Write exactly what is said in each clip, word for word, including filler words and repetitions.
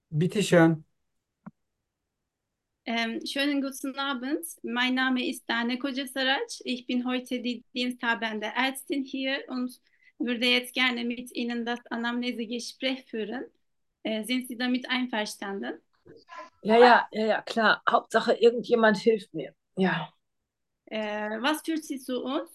Bitteschön. Ähm, schönen guten Abend. Mein Name ist Dane Kocasaraç. Ich bin heute die diensthabende Ärztin hier und würde jetzt gerne mit Ihnen das Anamnesegespräch führen. Äh, sind Sie damit einverstanden? Ja, ja, ja, ja, klar. Hauptsache, irgendjemand hilft mir. Ja, Äh, was führt Sie zu uns?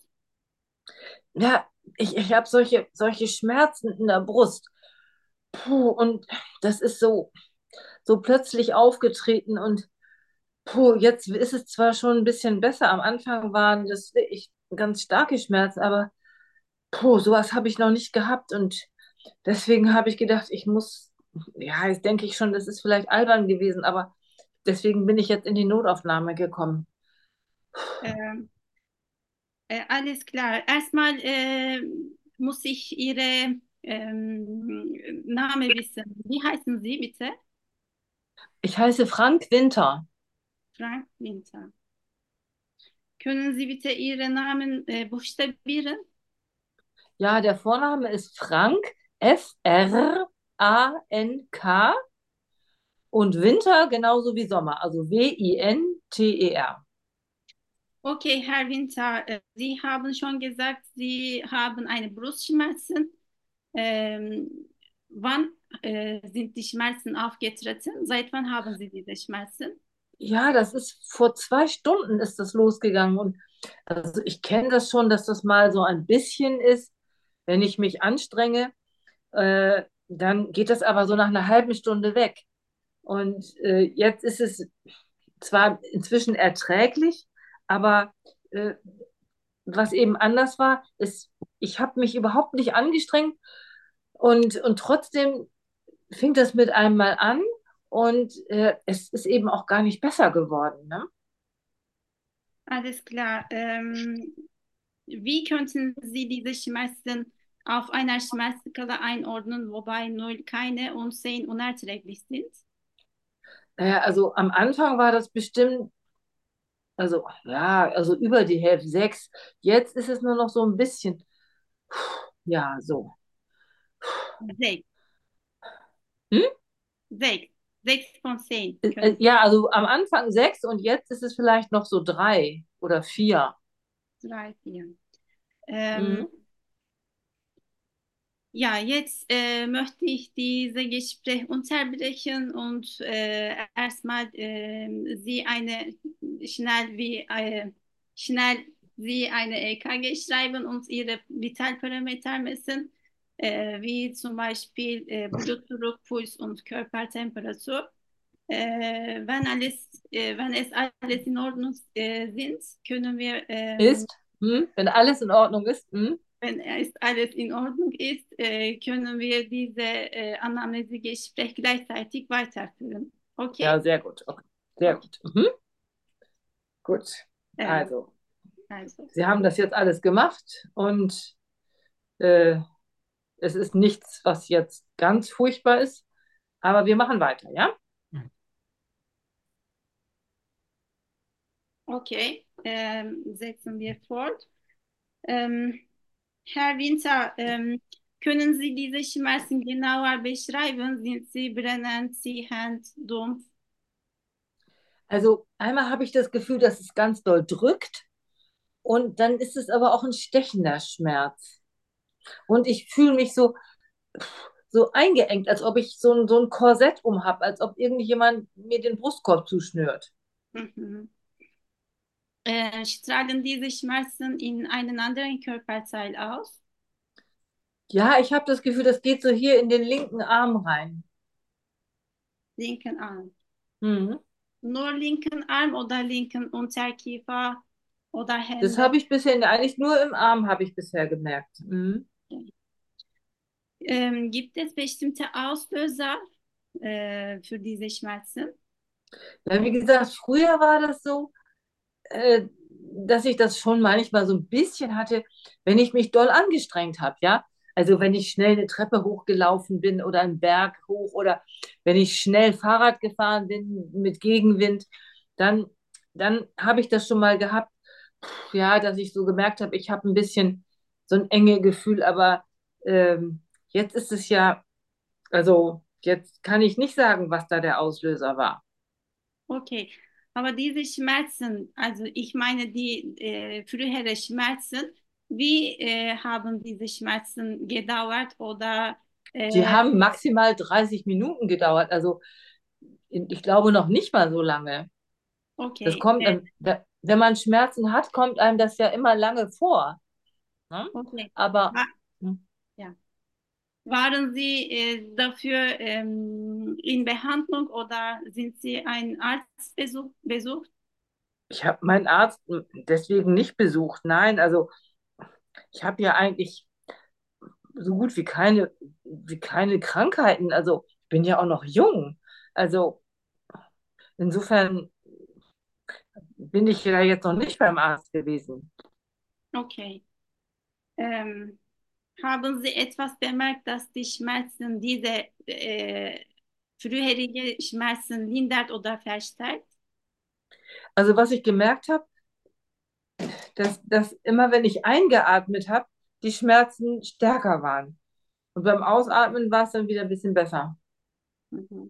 ja, ich, ich habe solche, solche Schmerzen in der Brust. Puh, und das ist so, so plötzlich aufgetreten und puh, jetzt ist es zwar schon ein bisschen besser. Am Anfang waren das wirklich ganz starke Schmerzen, aber puh, sowas habe ich noch nicht gehabt und deswegen habe ich gedacht, ich muss, ja, jetzt denke ich schon, das ist vielleicht albern gewesen, aber deswegen bin ich jetzt in die Notaufnahme gekommen. Äh, äh, alles klar. Erstmal äh, muss ich Ihre ähm, Name wissen. Wie heißen Sie bitte? Ich heiße Frank Winter. Frank Winter. Können Sie bitte Ihren Namen äh, buchstabieren? Ja, der Vorname ist Frank, F R A N K und Winter genauso wie Sommer, also W I N T E R. Okay, Herr Winter, äh, Sie haben schon gesagt, Sie haben eine Brustschmerzen. Ähm, wann äh, sind die Schmerzen aufgetreten? Seit wann haben Sie diese Schmerzen? Ja, das ist vor zwei Stunden ist das losgegangen und also ich kenne das schon, dass das mal so ein bisschen ist, wenn ich mich anstrenge, äh, dann geht das aber so nach einer halben Stunde weg. Und äh, jetzt ist es zwar inzwischen erträglich, aber äh, was eben anders war, ist, ich habe mich überhaupt nicht angestrengt und, und trotzdem fing das mit einem mal an und äh, es ist eben auch gar nicht besser geworden. Ne? Alles klar. Ähm, wie könnten Sie diese Schmerzen auf einer Schmerzskala einordnen, wobei null keine und zehn unerträglich sind? Naja, also am Anfang war das bestimmt, also ja, also über die Hälfte, sechs. Jetzt ist es nur noch so ein bisschen, ja, so. Sechs. Hm? Sechs. Sechs von zehn Äh, äh, können Ja, also am Anfang sechs und jetzt ist es vielleicht noch so drei oder vier. Sie. Drei, vier. Ähm, Mhm. Ja, jetzt äh, möchte ich dieses Gespräch unterbrechen und äh, erstmal äh, Sie eine schnell wie äh, schnell Sie eine E K G schreiben und Ihre Vitalparameter messen, äh, wie zum Beispiel äh, Blutdruck, Puls und Körpertemperatur. Äh, wenn alles, äh, wenn es alles in Ordnung äh, sind, können wir ähm, Ist, hm? Wenn alles in Ordnung ist, hm? wenn es alles in Ordnung ist, äh, können wir diese äh, Anamnesegespräch gleichzeitig weiterführen. Okay? Ja, sehr gut. Okay. Sehr Okay. gut. Mhm. Gut. Ähm, Also, also, Sie haben das jetzt alles gemacht und äh, es ist nichts, was jetzt ganz furchtbar ist, aber wir machen weiter, ja? okay, ähm, setzen wir fort. Ähm, Herr Winter, ähm, können Sie diese Schmerzen genauer beschreiben? Sind sie brennend, ziehend, dumpf? Also einmal habe ich das Gefühl, dass es ganz doll drückt und dann ist es aber auch ein stechender Schmerz. Und ich fühle mich so, so eingeengt, als ob ich so ein, so ein Korsett um habe, als ob irgendjemand mir den Brustkorb zuschnürt. Mhm. Äh, strahlen diese Schmerzen in einen anderen Körperteil aus? Ja, ich habe das Gefühl, das geht so hier in den linken Arm rein. Linken Arm. Mhm. Nur linken Arm oder linken Unterkiefer oder Das Hände. habe ich bisher, eigentlich nur im Arm habe ich bisher gemerkt. Mhm. Ähm, gibt es bestimmte Auslöser äh, für diese Schmerzen? Ja, wie gesagt, früher war das so, äh, dass ich das schon manchmal so ein bisschen hatte, wenn ich mich doll angestrengt habe, ja. Also wenn ich schnell eine Treppe hochgelaufen bin oder einen Berg hoch oder wenn ich schnell Fahrrad gefahren bin mit Gegenwind, dann, dann habe ich das schon mal gehabt, ja, dass ich so gemerkt habe, ich habe ein bisschen so ein enge Gefühl, aber ähm, jetzt ist es ja, also jetzt kann ich nicht sagen, was da der Auslöser war. Okay, aber diese Schmerzen, also ich meine die äh, frühere Schmerzen, wie äh, haben diese Schmerzen gedauert oder Die äh, haben maximal dreißig Minuten gedauert, also ich glaube noch nicht mal so lange. Das okay, kommt, äh, ähm, da- wenn man Schmerzen hat, kommt einem das ja immer lange vor. Ne? okay. Aber Wa- hm, ja. Waren Sie äh, dafür ähm, in Behandlung oder sind Sie einen Arzt besuch, besucht? ich habe meinen Arzt deswegen nicht besucht. Nein, also ich habe ja eigentlich so gut wie keine, wie keine Krankheiten. Also ich bin ja auch noch jung. Also insofern bin ich ja jetzt noch nicht beim Arzt gewesen. Okay. Ähm, Haben Sie etwas bemerkt, dass die Schmerzen, diese äh, früherige Schmerzen lindert oder verstärkt? Also was ich gemerkt habe, dass, dass immer wenn ich eingeatmet habe, die Schmerzen stärker waren. Und beim Ausatmen war es dann wieder ein bisschen besser. Mhm.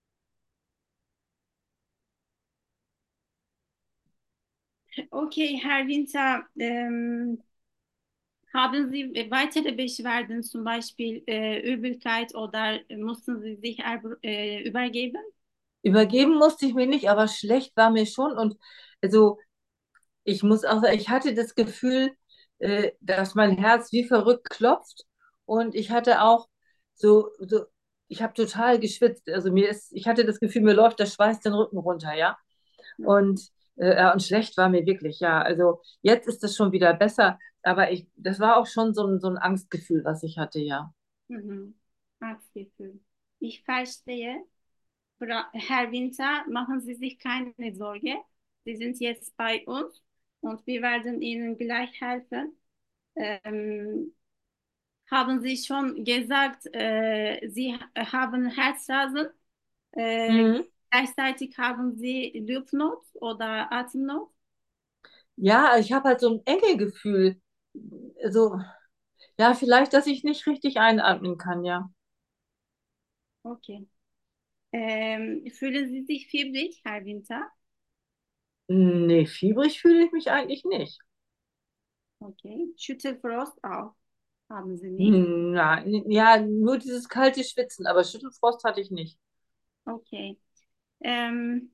Okay, Herr Winter, ähm, haben Sie weitere Beschwerden, zum Beispiel äh, Übelkeit oder mussten Sie sich erb- äh, übergeben? Übergeben musste ich mir nicht, aber schlecht war mir schon. Und also ich muss auch sagen, ich hatte das Gefühl, äh, dass mein Herz wie verrückt klopft. Und ich hatte auch so, so ich habe total geschwitzt. Also mir ist, ich hatte das Gefühl, mir läuft der Schweiß den Rücken runter, ja. Mhm. Und, äh, ja, und schlecht war mir wirklich, ja. Also jetzt ist es schon wieder besser, aber ich, das war auch schon so ein, so ein Angstgefühl, was ich hatte, ja. Mhm. Angstgefühl. Ich verstehe. Fra- Herr Winter, machen Sie sich keine Sorge. Sie sind jetzt bei uns und wir werden Ihnen gleich helfen. Ähm, haben Sie schon gesagt, äh, Sie ha- haben Herzrasen, äh, Mhm. gleichzeitig haben Sie Lymphknot oder Atemnot? Ja, ich habe halt so ein Engelgefühl. Also, ja, vielleicht, dass ich nicht richtig einatmen kann, ja. Okay. Ähm, fühlen Sie sich fiebrig, Herr Winter? Nee, fiebrig fühle ich mich eigentlich nicht. Okay. Schüttelfrost auch. Haben Sie nicht? Hm, nein, ja, nur dieses kalte Schwitzen, aber Schüttelfrost hatte ich nicht. Okay. Ähm,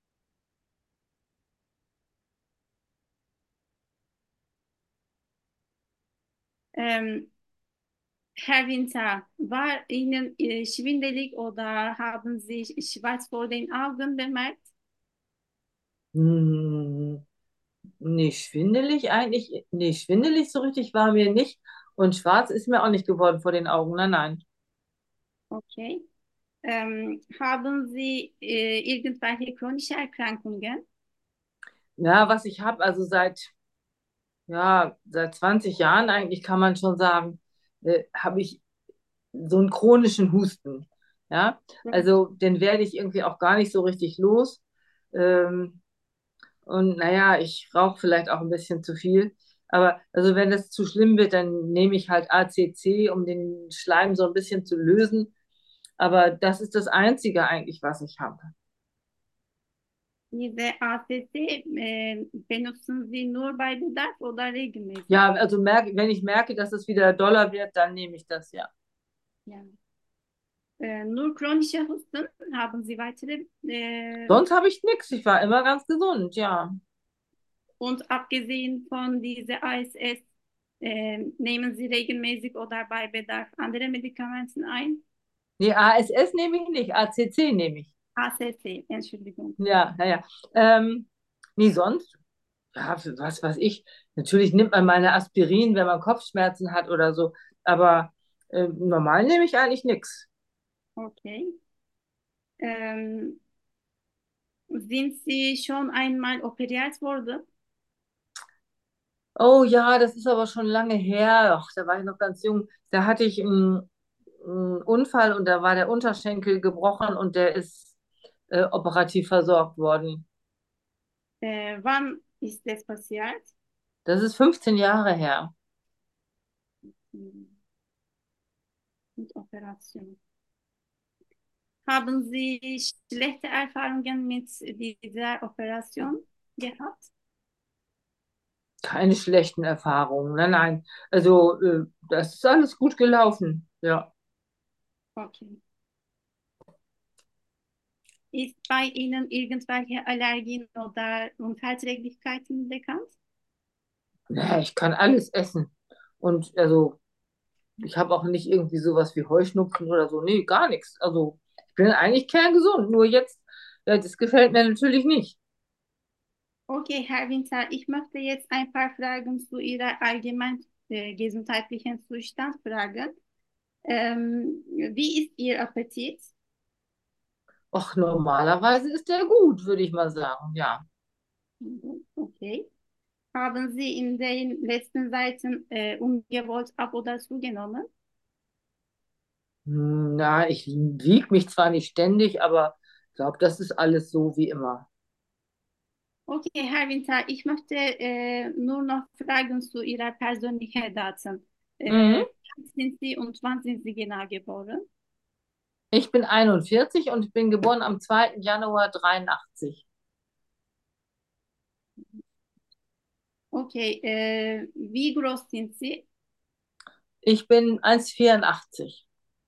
ähm, Herr Winter, war Ihnen äh, schwindelig oder haben Sie schwarz vor den Augen bemerkt? Hm, nee, schwindelig eigentlich, nee, schwindelig so richtig war mir nicht. Und schwarz ist mir auch nicht geworden vor den Augen, nein, nein. Okay. Ähm, haben Sie äh, irgendwelche chronische Erkrankungen? Ja, was ich habe, also seit, ja, seit zwanzig Jahren eigentlich kann man schon sagen, äh, habe ich so einen chronischen Husten. Ja, also den werde ich irgendwie auch gar nicht so richtig los. Ähm, und naja, ich rauche vielleicht auch ein bisschen zu viel. Aber also wenn das zu schlimm wird, dann nehme ich halt A C C, um den Schleim so ein bisschen zu lösen. Aber das ist das Einzige eigentlich, was ich habe. Diese A C C äh, benutzen Sie nur bei Bedarf oder regelmäßig? Ja, also merke, wenn ich merke, dass es wieder doller wird, dann nehme ich das ja. Ja. Äh, nur chronische Husten, haben Sie weitere? Äh, Sonst habe ich nichts. Ich war immer ganz gesund, ja. und abgesehen von dieser A S S, äh, nehmen Sie regelmäßig oder bei Bedarf andere Medikamente ein? Nee, A S S nehme ich nicht, A C C nehme ich. A C C, Entschuldigung. Ja, naja. Ähm, nee, sonst, ja, für was weiß ich. Natürlich nimmt man meine Aspirin, wenn man Kopfschmerzen hat oder so. Aber äh, normal nehme ich eigentlich nichts. Okay. Ähm, sind Sie schon einmal operiert worden? Oh ja, das ist aber schon lange her. Ach, da war ich noch ganz jung. Da hatte ich einen, einen Unfall und da war der Unterschenkel gebrochen und der ist äh, operativ versorgt worden. Äh, wann ist das passiert? Das ist fünfzehn Jahre her. Hm, mit Operation. Haben Sie schlechte Erfahrungen mit dieser Operation gehabt? Keine schlechten Erfahrungen. Nein, nein. Also, äh, das ist alles gut gelaufen. Ja. Okay. Ist bei Ihnen irgendwelche Allergien oder Unverträglichkeiten bekannt? Ja, ich kann alles essen. Und also, ich habe auch nicht irgendwie sowas wie Heuschnupfen oder so. Nee, gar nichts. Also, ich bin eigentlich kerngesund. Nur jetzt, ja, das gefällt mir natürlich nicht. Okay, Herr Winter, ich möchte jetzt ein paar Fragen zu Ihrer allgemein äh, gesundheitlichen Zustand fragen. Ähm, wie ist Ihr Appetit? Ach, normalerweise ist der gut, würde ich mal sagen. Ja. Mhm, okay. Haben Sie in den letzten Zeiten äh, ungewollt ab oder zugenommen? Hm, na, ich wiege mich zwar nicht ständig, aber ich glaube, das ist alles so wie immer. Okay, Herr Winter, ich möchte äh, nur noch Fragen zu Ihrer persönlichen Daten. Äh, Mhm. wie alt sind Sie und wann sind Sie genau geboren? Ich bin einundvierzig und ich bin geboren am zweiten Januar dreiundachtzig. Okay, äh, wie groß sind Sie? Ich bin eins Komma vierundachtzig.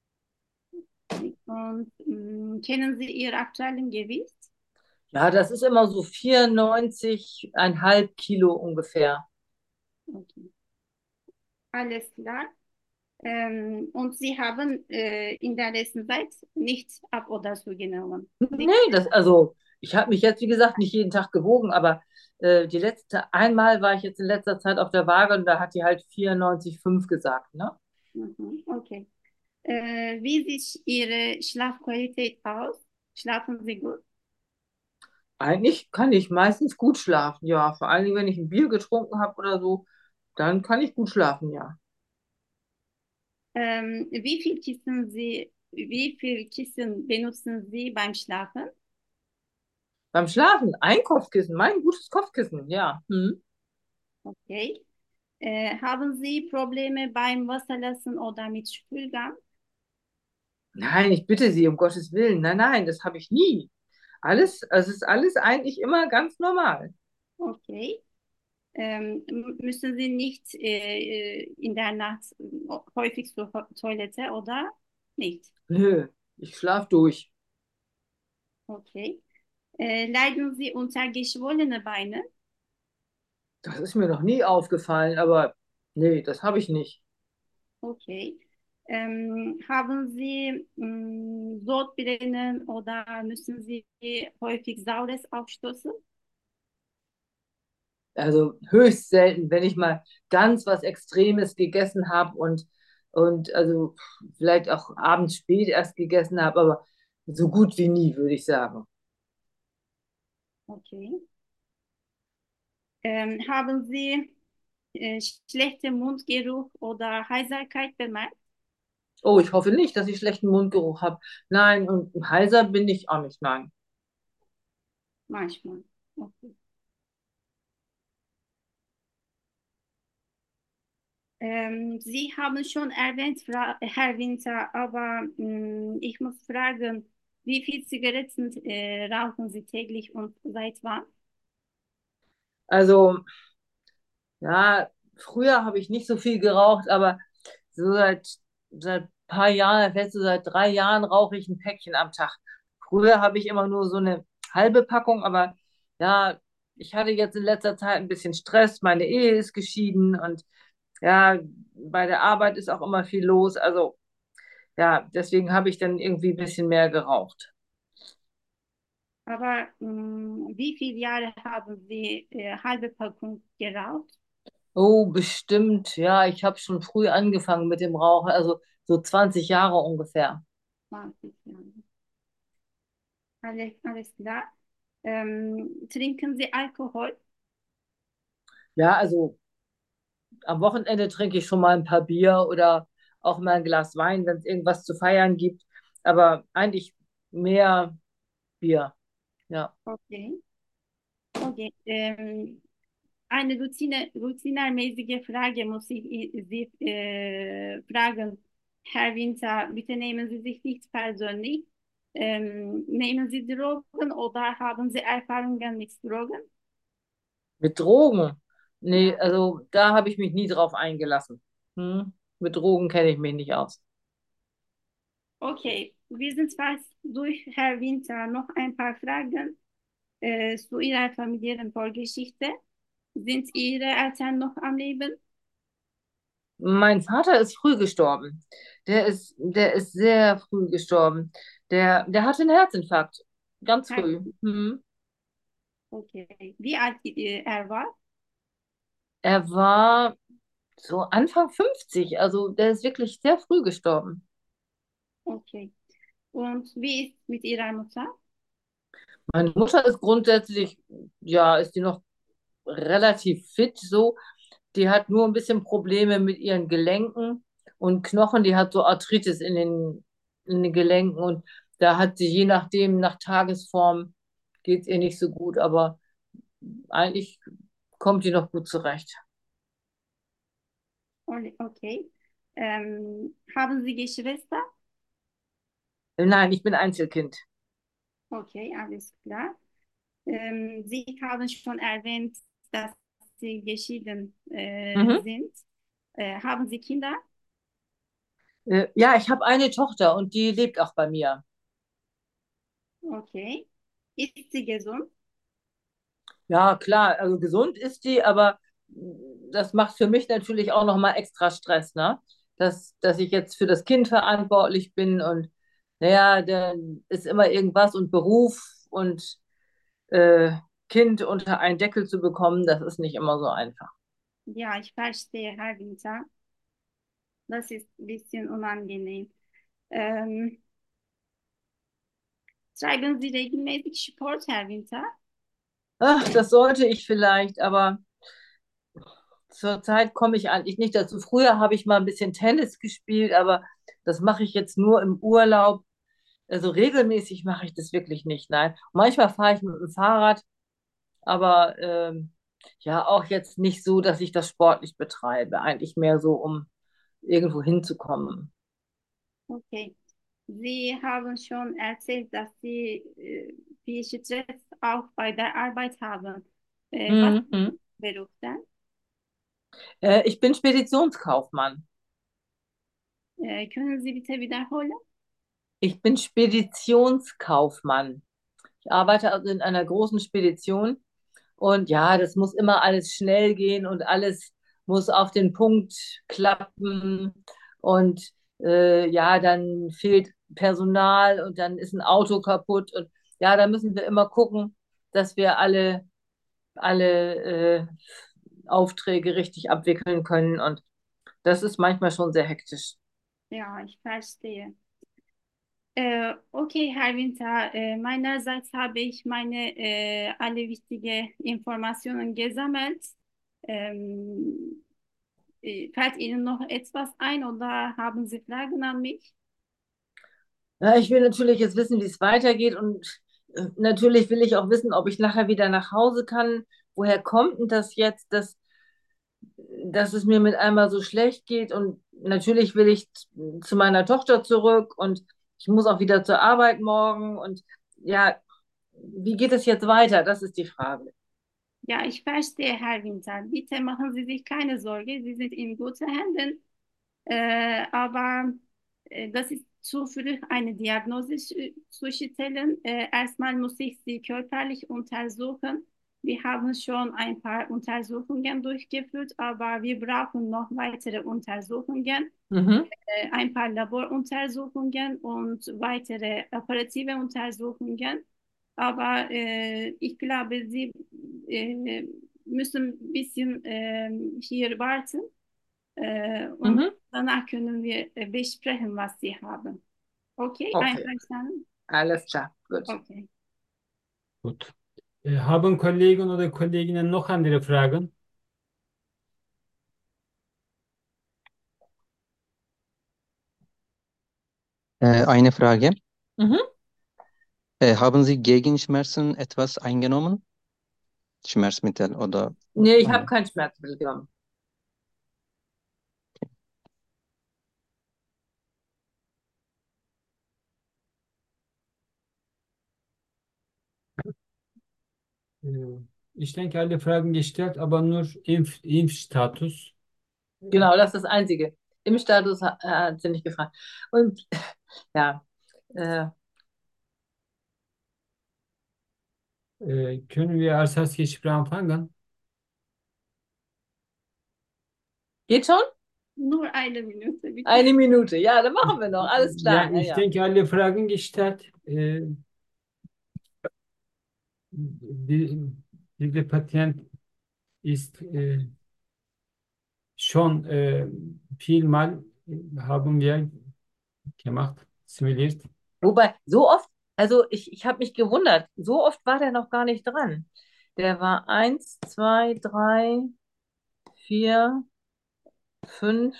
Und mh, kennen Sie Ihr aktuellen Gewicht? Ja, das ist immer so vierundneunzig Komma fünf Kilo ungefähr. Okay, alles klar. Ähm, und Sie haben äh, in der letzten Zeit nicht ab oder zugenommen. Nee, das, also ich habe mich jetzt, wie gesagt, nicht jeden Tag gewogen, aber äh, die letzte, einmal war ich jetzt in letzter Zeit auf der Waage und da hat die halt vierundneunzig Komma fünf gesagt, ne? Mhm, okay. Äh, wie sieht Ihre Schlafqualität aus? Schlafen Sie gut? Eigentlich kann ich meistens gut schlafen, ja. Vor allem, wenn ich ein Bier getrunken habe oder so, dann kann ich gut schlafen, ja. Ähm, wie viel Kissen Sie, wie viel Kissen benutzen Sie beim Schlafen? Beim Schlafen, ein Kopfkissen, mein gutes Kopfkissen, ja. Hm. Okay. Äh, haben Sie Probleme beim Wasserlassen oder mit Spülgang? Nein, ich bitte Sie, um Gottes Willen. Nein, nein, das habe ich nie. Alles, also es ist alles eigentlich immer ganz normal. Okay. Ähm, m- müssen Sie nicht äh, äh, in der Nacht äh, häufig zur Toilette oder nicht? Nö, ich schlaf durch. Okay. Äh, leiden Sie unter geschwollene Beine? Das ist mir noch nie aufgefallen, aber nee, das habe ich nicht. Okay. Ähm, haben Sie mh, Sodbrennen oder müssen Sie häufig Saures aufstoßen? Also höchst selten, wenn ich mal ganz was Extremes gegessen habe und, und also vielleicht auch abends spät erst gegessen habe, aber so gut wie nie, würde ich sagen. Okay. Ähm, haben Sie äh, schlechten Mundgeruch oder Heiserkeit bemerkt? Oh, ich hoffe nicht, dass ich schlechten Mundgeruch habe. Nein, und heiser bin ich auch nicht, nein. Manchmal. Okay. Ähm, Sie haben schon erwähnt, Fra Herr Winter, aber mh, ich muss fragen, wie viel Zigaretten äh, rauchen Sie täglich und seit wann? Also, ja, früher habe ich nicht so viel geraucht, aber so seit, seit ein paar Jahren, vielleicht so seit drei Jahren rauche ich ein Päckchen am Tag. Früher habe ich immer nur so eine halbe Packung, aber ja, ich hatte jetzt in letzter Zeit ein bisschen Stress. Meine Ehe ist geschieden und ja, bei der Arbeit ist auch immer viel los. Also ja, deswegen habe ich dann irgendwie ein bisschen mehr geraucht. Aber mh, wie viele Jahre haben Sie äh, halbe Packung geraucht? Oh, bestimmt. Ja, ich habe schon früh angefangen mit dem Rauchen, also so zwanzig Jahre ungefähr. zwanzig Jahre. Alles, alles klar. Ähm, trinken Sie Alkohol? Ja, also am Wochenende trinke ich schon mal ein paar Bier oder auch mal ein Glas Wein, wenn es irgendwas zu feiern gibt. Aber eigentlich mehr Bier. Ja. Okay. Okay. Ähm, eine Routine, routinermäßige Frage muss ich I- Sie äh, fragen. Herr Winter, bitte nehmen Sie sich nicht persönlich. Ähm, nehmen Sie Drogen oder haben Sie Erfahrungen mit Drogen? Mit Drogen? Nee, Ja, also da habe ich mich nie drauf eingelassen. Hm? Mit Drogen kenne ich mich nicht aus. okay. Wir sind fast durch, Herr Winter. Noch ein paar Fragen äh, zu Ihrer familiären Vorgeschichte. Sind Ihre Eltern noch am Leben? Mein Vater ist früh gestorben. Der ist, der ist sehr früh gestorben. Der, der hatte einen Herzinfarkt. Ganz Herr, früh. Hm. okay. Wie alt äh, er war? Er war so Anfang fünfzig, also der ist wirklich sehr früh gestorben. Okay. Und wie ist mit Ihrer Mutter? Meine Mutter ist grundsätzlich, ja, ist die noch relativ fit so. Die hat nur ein bisschen Probleme mit ihren Gelenken und Knochen. Die hat so Arthritis in den, in den Gelenken und da hat sie je nachdem, nach Tagesform, geht es ihr nicht so gut, aber eigentlich kommt die noch gut zurecht. Oli- Okay. Ähm, haben Sie Geschwister? Nein, ich bin Einzelkind. Okay, alles klar. Ähm, Sie haben schon erwähnt, dass Sie geschieden äh, Mhm. sind. Äh, haben Sie Kinder? Äh, Ja, ich habe eine Tochter und die lebt auch bei mir. Okay. Ist sie gesund? Ja, klar, also gesund ist die, aber das macht für mich natürlich auch nochmal extra Stress, ne? Dass, dass ich jetzt für das Kind verantwortlich bin und naja, dann ist immer irgendwas und Beruf und äh, Kind unter einen Deckel zu bekommen, das ist nicht immer so einfach. Ja, ich verstehe, Herr Winter. Das ist ein bisschen unangenehm. Ähm, treiben Sie regelmäßig Sport, Herr Winter? Ach, das sollte ich vielleicht, aber zurzeit komme ich eigentlich nicht dazu. Früher habe ich mal ein bisschen Tennis gespielt, aber das mache ich jetzt nur im Urlaub. Also regelmäßig mache ich das wirklich nicht, nein. Manchmal fahre ich mit dem Fahrrad, aber ähm, ja, auch jetzt nicht so, dass ich das sportlich betreibe. Eigentlich mehr so, um irgendwo hinzukommen. Okay. Sie haben schon erzählt, dass Sie äh, viel Stress auch bei der Arbeit haben. Äh, was ist Mhm. Ihr Beruf denn? Äh, ich bin Speditionskaufmann. Äh, können Sie bitte wiederholen? Ich bin Speditionskaufmann. Ich arbeite also in einer großen Spedition. Und ja, das muss immer alles schnell gehen und alles muss auf den Punkt klappen. Und äh, ja, dann fehlt Personal und dann ist ein Auto kaputt. Und ja, da müssen wir immer gucken, dass wir alle, alle äh, Aufträge richtig abwickeln können. Und das ist manchmal schon sehr hektisch. Ja, ich verstehe. Äh, okay, Herr Winter, äh, meinerseits habe ich meine äh, alle wichtigen Informationen gesammelt. Ähm, äh, fällt Ihnen noch etwas ein oder haben Sie Fragen an mich? Ja, ich will natürlich jetzt wissen, wie es weitergeht und äh, natürlich will ich auch wissen, ob ich nachher wieder nach Hause kann. Woher kommt denn das jetzt, dass, dass es mir mit einmal so schlecht geht? Und natürlich will ich z- zu meiner Tochter zurück und ich muss auch wieder zur Arbeit morgen. Und ja, wie geht es jetzt weiter? Das ist die Frage. Ja, ich verstehe, Herr Winter. Bitte machen Sie sich keine Sorge. Sie sind in guten Händen. Äh, aber äh, das ist zu früh, eine Diagnose sch- zu stellen. Äh, erstmal muss ich Sie körperlich untersuchen. Wir haben schon ein paar Untersuchungen durchgeführt, aber wir brauchen noch weitere Untersuchungen, Mhm. äh, ein paar Laboruntersuchungen und weitere operative Untersuchungen. Aber äh, ich glaube, Sie äh, müssen ein bisschen äh, hier warten. Äh, und Mhm. danach können wir äh, besprechen, was Sie haben. Okay, Okay, einverstanden? alles klar. Gut. Okay. Gut. Äh, haben Kollegen oder Kolleginnen noch andere Fragen? Äh, eine Frage. Mhm. Äh, haben Sie gegen Schmerzen etwas eingenommen? Schmerzmittel oder Nee, ich habe eine? kein Schmerzmittel genommen. Äh, Ich denke, alle Fragen gestellt, aber nur Impf Impfstatus. Genau, das ist das Einzige. Impfstatus ha- hat sie nicht gefragt. Und ja, äh, Äh, können wir als Erstgespräch anfangen? geht schon? Nur eine Minute, bitte. Eine Minute. Ja, dann machen wir noch. Alles Ja, klar. Ja, ich ja. denke, alle Fragen gestellt. Äh, die, Dieser Patient ist äh, schon äh, vielmal äh, haben wir gemacht, simuliert. Wobei, so oft, also ich, ich habe mich gewundert, so oft war der noch gar nicht dran. Der war eins, zwei, drei, vier, fünf,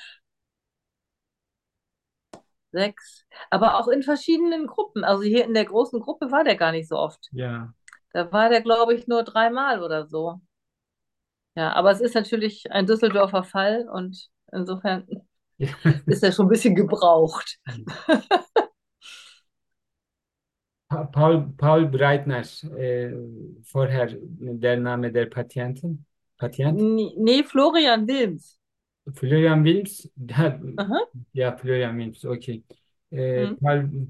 sechs, aber auch in verschiedenen Gruppen. Also hier in der großen Gruppe war der gar nicht so oft. Ja. Da war der, glaube ich, nur dreimal oder so. Ja, aber es ist natürlich ein Düsseldorfer Fall und insofern ist er schon ein bisschen gebraucht. Pa- Paul, Paul Breitner, äh, vorher der Name der Patienten, Patient. Nee, nee, Florian Wilms. Florian Wilms, da, Aha. ja, Florian Wilms, okay. Äh, Hm. Paul,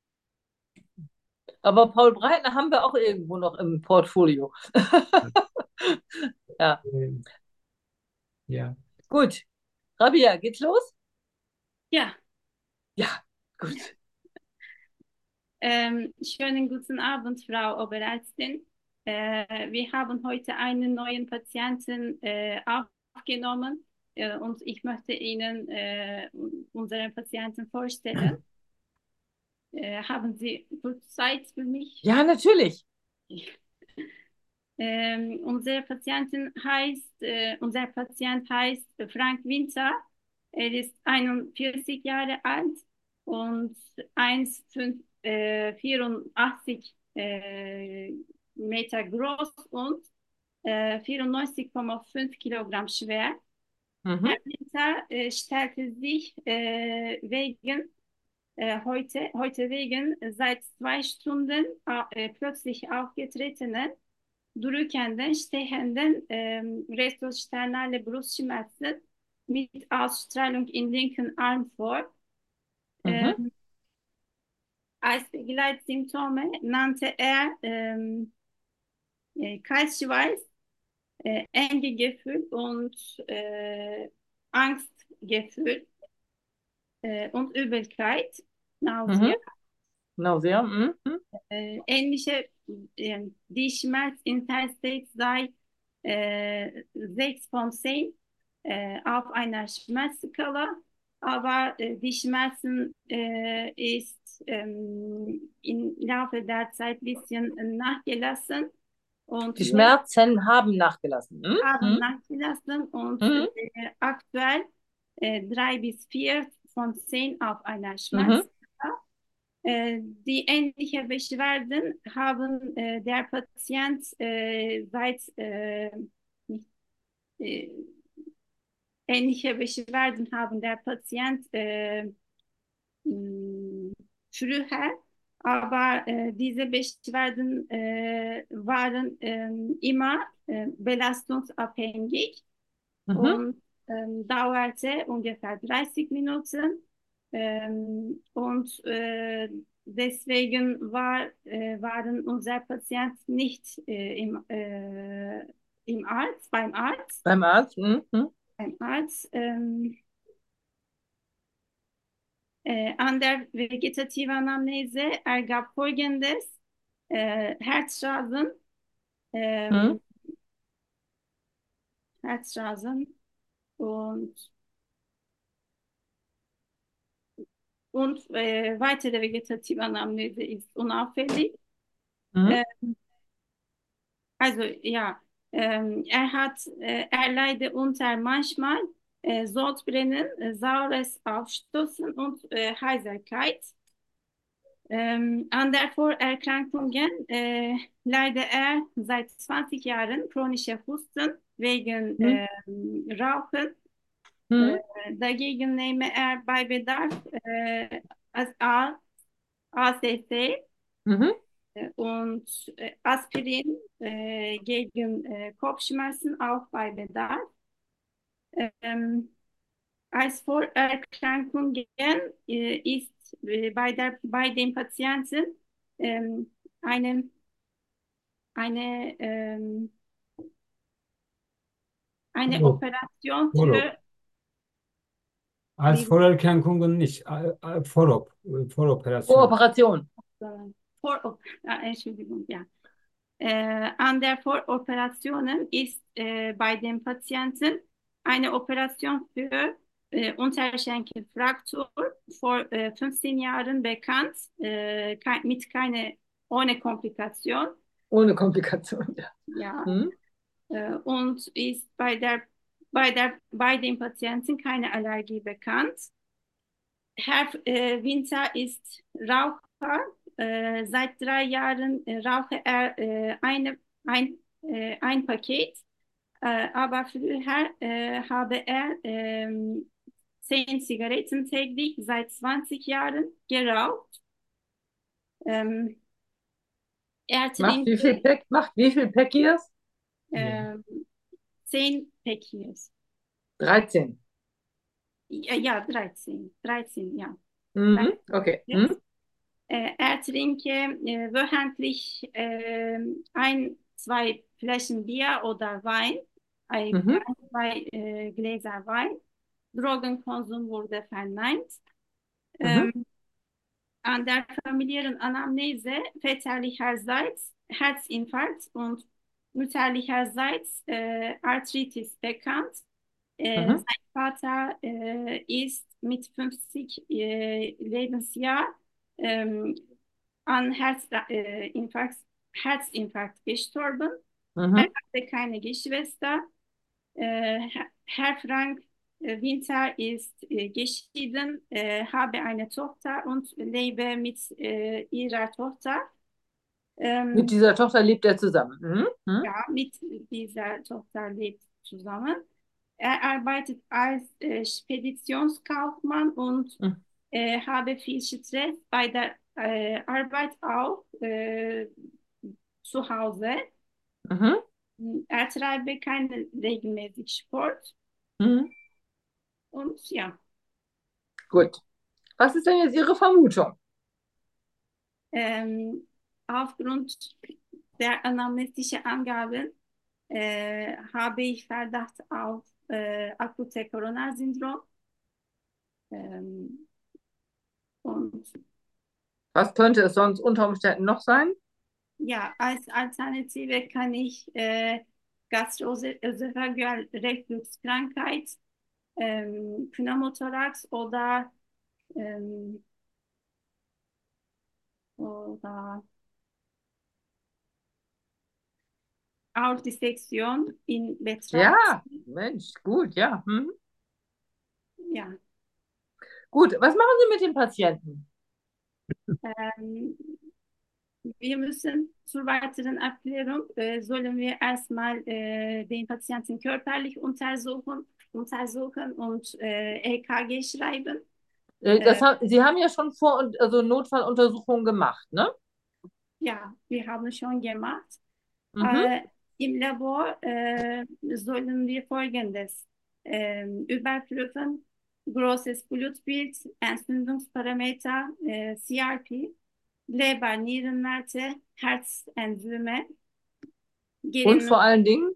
Aber Paul Breitner haben wir auch irgendwo noch im Portfolio. Ja, äh, ja. gut. Rabia, geht's los? Ja, Ja, gut. ähm, schönen guten Abend, Frau Oberärztin. Äh, wir haben heute einen neuen Patienten äh, aufgenommen äh, und ich möchte Ihnen äh, unseren Patienten vorstellen. Äh, haben Sie kurz Zeit für mich? Ja, natürlich. Ähm, unser Patienten heißt, äh, unser Patient heißt Frank Winter. Er ist einundvierzig Jahre alt und eins Komma vierundachtzig äh, Meter groß und äh, vierundneunzig Komma fünf Kilogramm schwer. Herr Mhm. Winter äh, stellte sich äh, wegen äh, heute, heute wegen seit zwei Stunden äh, plötzlich aufgetretenen drückenden, stechenden ähm, retrosternale Brustschmerzen mit Ausstrahlung in linken Arm vor. Mhm. Ähm, als Begleitsymptome nannte er ähm, äh, Kaltschweiß, äh, Engegefühl und äh, Angstgefühl äh, und Übelkeit, Nausea. Mhm. Nausea. Mhm. Äh, ähnliche äh, die Schmerzintensität sei äh, sechs von zehn äh, auf einer Schmerzskala, aber äh, die Schmerzen äh, ist ähm, im Laufe der Zeit ein bisschen nachgelassen und Die jetzt Schmerzen haben nachgelassen. haben Mhm. nachgelassen und äh, Mhm. aktuell äh, drei bis vier von zehn auf einer Mhm. Schmerzskala. Äh, die ähnliche Beschwerden haben äh, der Patient äh, seit äh, nicht, äh, ähnliche Beschwerden haben der Patient äh, mh, früher, aber äh, diese Beschwerden äh, waren äh, immer äh, belastungsabhängig Mhm. und ähm, dauerte ungefähr dreißig Minuten. Ähm, und äh, deswegen war, äh, waren unser Patient nicht äh, im, äh, im Arzt, beim Arzt. Beim Arzt. Mhm. Mhm. Beim Arzt ähm, äh, an der vegetativen Anamnese ergab folgendes: äh, Herzrasen, Mhm. ähm, Herzrasen und Und äh, weitere vegetative Anamnese ist unauffällig. Mhm. Äh, also ja, ähm, er hat, äh, er leidet unter manchmal äh, Sodbrennen, äh, saures Aufstoßen und äh, Heiserkeit. Ähm, an der Vorerkrankungen äh, leidet er seit zwanzig Jahren chronische Husten wegen Mhm. ähm, Rauchen. Äh, Mhm. dagegen nehme er bei Bedarf äh, als A, A C C Mhm. äh, und äh, Aspirin äh, gegen äh, Kopfschmerzen, auch bei Bedarf. Ähm, als Vorerkrankungen äh, ist äh, bei, der, bei den Patienten ähm, eine, eine, ähm, eine Vorop. Operation Vorop. für Als wie, Vorerkrankungen nicht. Äh, äh, Vorop. äh, Voroperation. Kooperation. Vor, ah, Entschuldigung, ja. Äh, an der Voroperationen ist äh, bei den Patienten eine Operation für äh, Unterschenkelfraktur vor äh, fünfzehn Jahren bekannt, äh, kei- mit keine, ohne Komplikation. Ohne Komplikation, ja. Ja, Hm? äh, und ist bei der, bei der, bei den Patienten keine Allergie bekannt. Herr äh, Winter ist Raucher. Äh, seit drei Jahren äh, rauche er äh, eine, ein, äh, ein Paket, äh, aber früher äh, habe er ähm, zehn Zigaretten täglich seit zwanzig Jahren geraucht. Ähm, er Macht trinkt wie viel Pack, macht wie viel Packiers? äh, zehn Packets. dreizehn. Ja, ja, dreizehn. dreizehn, ja. Mhm. dreizehn Okay. Packets. Mhm. Äh, er trinke äh, wöchentlich äh, ein, zwei Flaschen Bier oder Wein, ein, Mhm. ein zwei äh, Gläser Wein. Drogenkonsum wurde verneint. Mhm. Ähm, an der familiären Anamnese väterlicherseits Herzinfarkt und mütterlicherseits äh, Arthritis bekannt. Äh, Mhm. sein Vater äh, ist mit fünfzig äh, Lebensjahr ähm, an Herzinfarkt, Herzinfarkt gestorben. Er Mhm. hatte keine Geschwister. Äh, Herr Frank äh, Winter ist äh, geschieden, äh, habe eine Tochter und lebe mit äh, ihrer Tochter. Mit Ähm, dieser Tochter lebt er zusammen. Mhm. Mhm. ja, mit dieser Tochter lebt zusammen. Er arbeitet als äh, Speditionskaufmann und Mhm. äh, habe viel Stress bei der äh, Arbeit auch äh, zu Hause. Mhm. Er treibe keinen regelmäßig Sport Mhm. und ja, Gut. Was ist denn jetzt Ihre Vermutung? ähm, aufgrund der anamnestischen Angaben äh, habe ich Verdacht auf äh, akute Corona-Syndrom. Ähm, und Was könnte es sonst unter Umständen noch sein? ja, als Alternative kann ich äh, Gastroesophageal-Refluxkrankheit, ähm, Pneumothorax oder, ähm, oder Aortdissektion in Betracht Ja, ziehen. Mensch, gut, ja. Mhm. Ja, Gut, was machen Sie mit den Patienten? ähm, wir müssen zur weiteren Abklärung, äh, sollen wir erstmal äh, den Patienten körperlich untersuchen, untersuchen und äh, E K G schreiben. Äh, Das Äh, haben, Sie haben ja schon Vor- und also Notfalluntersuchungen gemacht, ne? ja, wir haben schon gemacht. Mhm. Äh, Im Labor äh, sollen wir Folgendes ähm, überprüfen. Großes Blutbild, Entzündungsparameter, äh, C R P, Leber, Nierenwerte, Herzenzyme, Und Gerinnung, vor allen Dingen,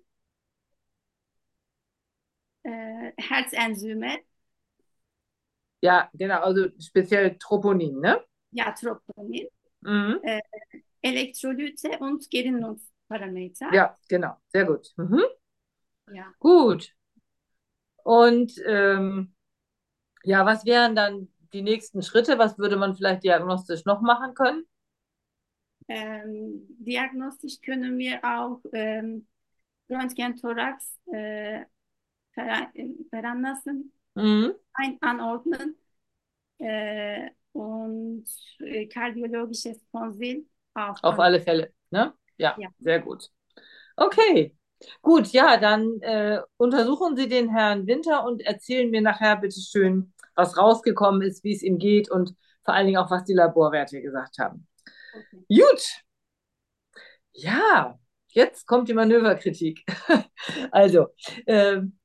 äh, Herzenzyme, ja, genau, also speziell Troponin, ne? ja, Troponin, Mhm. äh, Elektrolyte und Gerinnungsparameter. Ja, genau, sehr gut. Mhm. Ja. Gut. Und ähm, ja, was wären dann die nächsten Schritte? Was würde man vielleicht diagnostisch noch machen können? Ähm, diagnostisch können wir auch ähm, Röntgen-Thorax äh, ver veranlassen, Mhm. ein anordnen äh, und äh, kardiologisches Konsil auch Auf an. alle Fälle, ne? Ja, Ja, sehr gut. Okay, gut, ja, dann äh, untersuchen Sie den Herrn Winter und erzählen mir nachher bitte schön, was rausgekommen ist, wie es ihm geht und vor allen Dingen auch, was die Laborwerte gesagt haben. okay. Gut, ja. jetzt kommt die Manöverkritik. Also, ähm,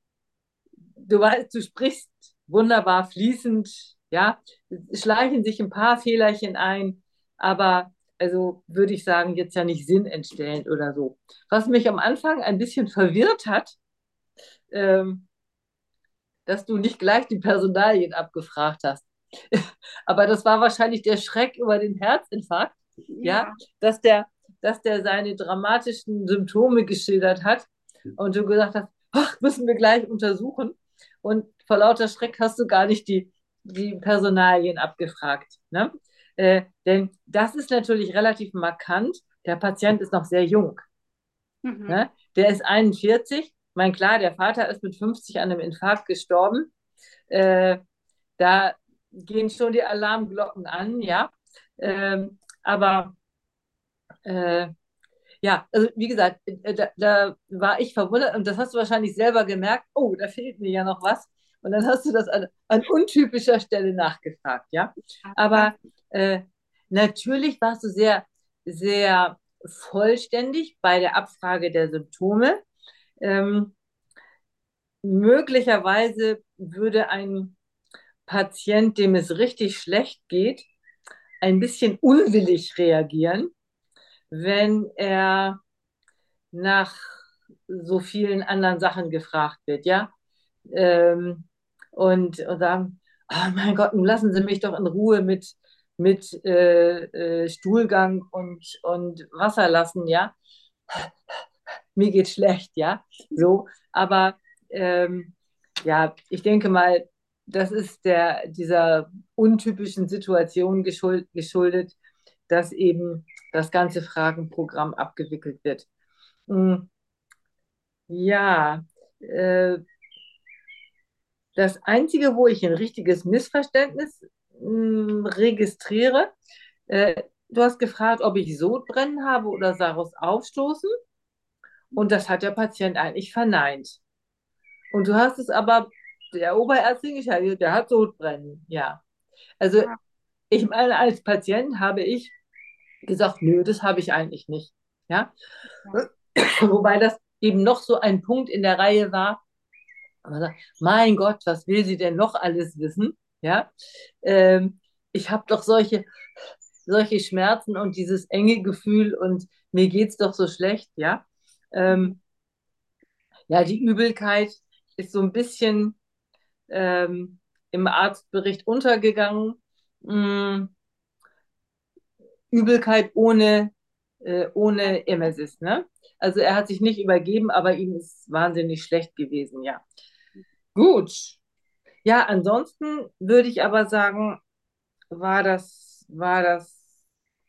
du weißt, du sprichst wunderbar fließend, ja, es schleichen sich ein paar Fehlerchen ein, aber also würde ich sagen, jetzt ja nicht sinnentstellend oder so. Was mich am Anfang ein bisschen verwirrt hat, ähm, dass du nicht gleich die Personalien abgefragt hast. Aber das war wahrscheinlich der Schreck über den Herzinfarkt, ja, Ja. dass der, dass der seine dramatischen Symptome geschildert hat und du gesagt hast, ach, müssen wir gleich untersuchen. Und vor lauter Schreck hast du gar nicht die, die Personalien abgefragt. Ne? Äh, denn das ist natürlich relativ markant. Der Patient ist noch sehr jung. Mhm. Ne? Der ist einundvierzig. Ich meine, klar, der Vater ist mit fünfzig an einem Infarkt gestorben. Äh, Da gehen schon die Alarmglocken an, ja. Ähm, aber äh, ja, also wie gesagt, äh, da, da war ich verwundert und das hast du wahrscheinlich selber gemerkt, oh, da fehlt mir ja noch was. Und dann hast du das an, an untypischer Stelle nachgefragt, ja. Was? Aber äh, natürlich warst du sehr, sehr vollständig bei der Abfrage der Symptome. Ähm, Möglicherweise würde ein Patient, dem es richtig schlecht geht, ein bisschen unwillig reagieren, wenn er nach so vielen anderen Sachen gefragt wird, ja. Ähm, und, und sagen, oh mein Gott, nun lassen Sie mich doch in Ruhe mit, mit äh, äh, Stuhlgang und, und Wasser lassen, ja. Mir geht schlecht, ja. So, aber ähm, ja, ich denke mal, das ist der, dieser untypischen Situation geschuld, geschuldet, dass eben das ganze Fragenprogramm abgewickelt wird. Mm, Ja, äh, das Einzige, wo ich ein richtiges Missverständnis mm, registriere, äh, du hast gefragt, ob ich Sodbrennen habe oder Sarus aufstoßen, und das hat der Patient eigentlich verneint. Und du hast es aber der Oberärztin geschildert, der hat Sodbrennen, ja. Also Ja. ich meine, als Patient habe ich gesagt, nö, das habe ich eigentlich nicht. Ja? Wobei das eben noch so ein Punkt in der Reihe war, und man sagt, mein Gott, was will sie denn noch alles wissen? Ja? Ähm, ich habe doch solche, solche Schmerzen und dieses enge Gefühl und mir geht es doch so schlecht. Ja? Mhm. Ähm, ja, die Übelkeit ist so ein bisschen ähm, im Arztbericht untergegangen. Mm, Übelkeit ohne, äh, ohne Emesis, ne? Also er hat sich nicht übergeben, aber ihm ist wahnsinnig schlecht gewesen, ja. Gut. Ja, ansonsten würde ich aber sagen, war das, war das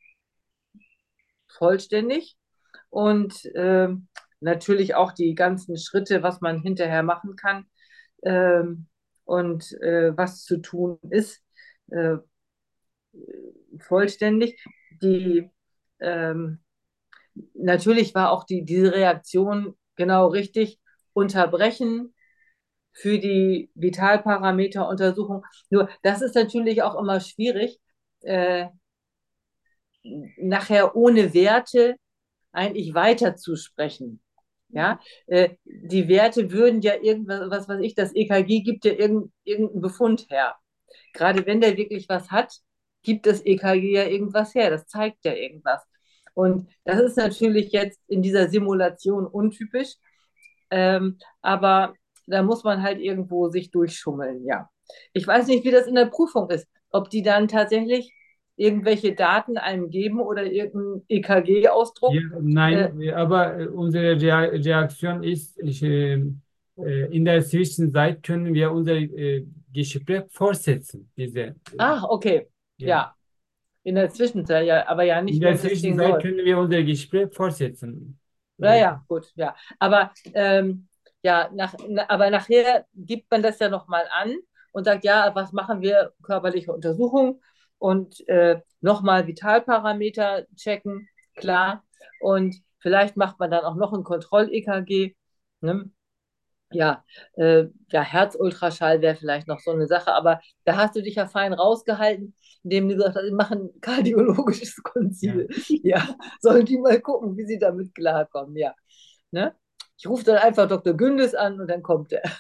vollständig und ähm, natürlich auch die ganzen Schritte, was man hinterher machen kann ähm, und äh, was zu tun ist, äh, vollständig. Die ähm, Natürlich war auch die, diese Reaktion genau richtig. Unterbrechen für die Vitalparameteruntersuchung. Nur das ist natürlich auch immer schwierig, äh, nachher ohne Werte eigentlich weiterzusprechen. Ja, äh, die Werte würden ja irgendwas, was weiß ich, das E K G gibt ja irgend, irgendeinen Befund her. Gerade wenn der wirklich was hat, gibt das E K G ja irgendwas her. Das zeigt ja irgendwas. Und das ist natürlich jetzt in dieser Simulation untypisch, ähm, aber da muss man halt irgendwo sich durchschummeln, ja. Ich weiß nicht, wie das in der Prüfung ist, ob die dann tatsächlich irgendwelche Daten einem geben oder irgendeinen E K Ja, G-Ausdruck. Äh, nein, aber äh, unsere Rea- Reaktion ist, ich, äh, äh, in der Zwischenzeit können wir unser äh, Gespräch fortsetzen. Diese, äh, ach, okay, ja. ja, in der Zwischenzeit, ja, aber ja In nicht, der während das Ding Zwischenzeit läuft. können wir unser Gespräch fortsetzen. Ja, Äh, ja, gut, ja. Aber ähm, ja, nach, na, aber nachher gibt man das ja nochmal an und sagt, ja, was machen wir? Körperliche Untersuchung und äh, nochmal Vitalparameter checken, klar. Und vielleicht macht man dann auch noch ein Kontroll-E K G. Ne? Ja, äh, ja, Herzultraschall wäre vielleicht noch so eine Sache, aber da hast du dich ja fein rausgehalten, indem du gesagt hast, sie machen ein kardiologisches Ja. Konzil. Ja, sollen die mal gucken, wie sie damit klarkommen, ja. Ne? Ich rufe dann einfach Doktor Gündes an und dann kommt er.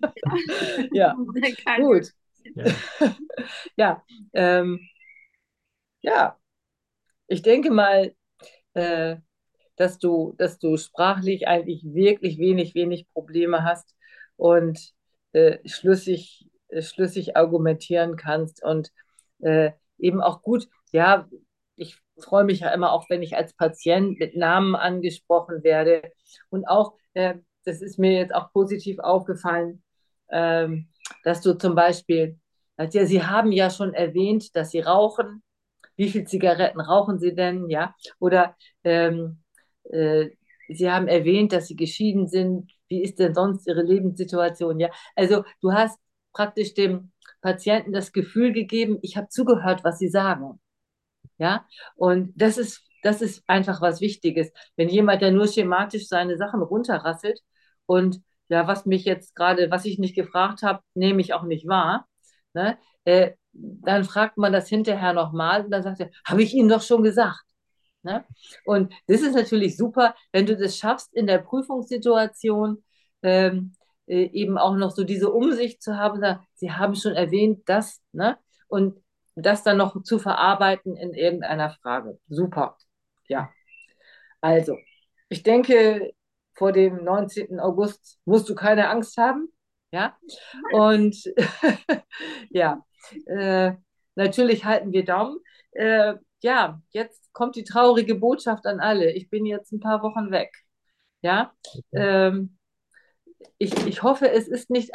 Ja, Unser Cardio. gut. Ja. Ja, ähm, ja, ich denke mal, äh, dass du, dass du sprachlich eigentlich wirklich wenig, wenig Probleme hast und äh, schlüssig, äh, schlüssig argumentieren kannst und äh, eben auch gut, ja, ich freue mich ja immer auch, wenn ich als Patient mit Namen angesprochen werde und auch, äh, das ist mir jetzt auch positiv aufgefallen, ähm, dass du zum Beispiel, ja, Sie haben ja schon erwähnt, dass Sie rauchen. Wie viele Zigaretten rauchen Sie denn? Ja, oder ähm, äh, Sie haben erwähnt, dass Sie geschieden sind. Wie ist denn sonst Ihre Lebenssituation? Ja, also du hast praktisch dem Patienten das Gefühl gegeben, ich habe zugehört, was Sie sagen. Ja, und das ist, das ist einfach was Wichtiges. Wenn jemand, der nur schematisch seine Sachen runterrasselt und ja, was mich jetzt gerade, was ich nicht gefragt habe, nehme ich auch nicht wahr, ne? Äh, dann fragt man das hinterher nochmal und dann sagt er, habe ich Ihnen doch schon gesagt. Ne? Und das ist natürlich super, wenn du das schaffst, in der Prüfungssituation ähm, äh, eben auch noch so diese Umsicht zu haben, sagen, Sie haben schon erwähnt, das, ne? Und das dann noch zu verarbeiten in irgendeiner Frage. Super. Ja. Also, ich denke, vor dem neunzehnten August musst du keine Angst haben. Ja. Und ja, äh, natürlich halten wir Daumen. Äh, ja, jetzt kommt die traurige Botschaft an alle. Ich bin jetzt ein paar Wochen weg. Ja. Ähm, ich, ich hoffe, es ist nicht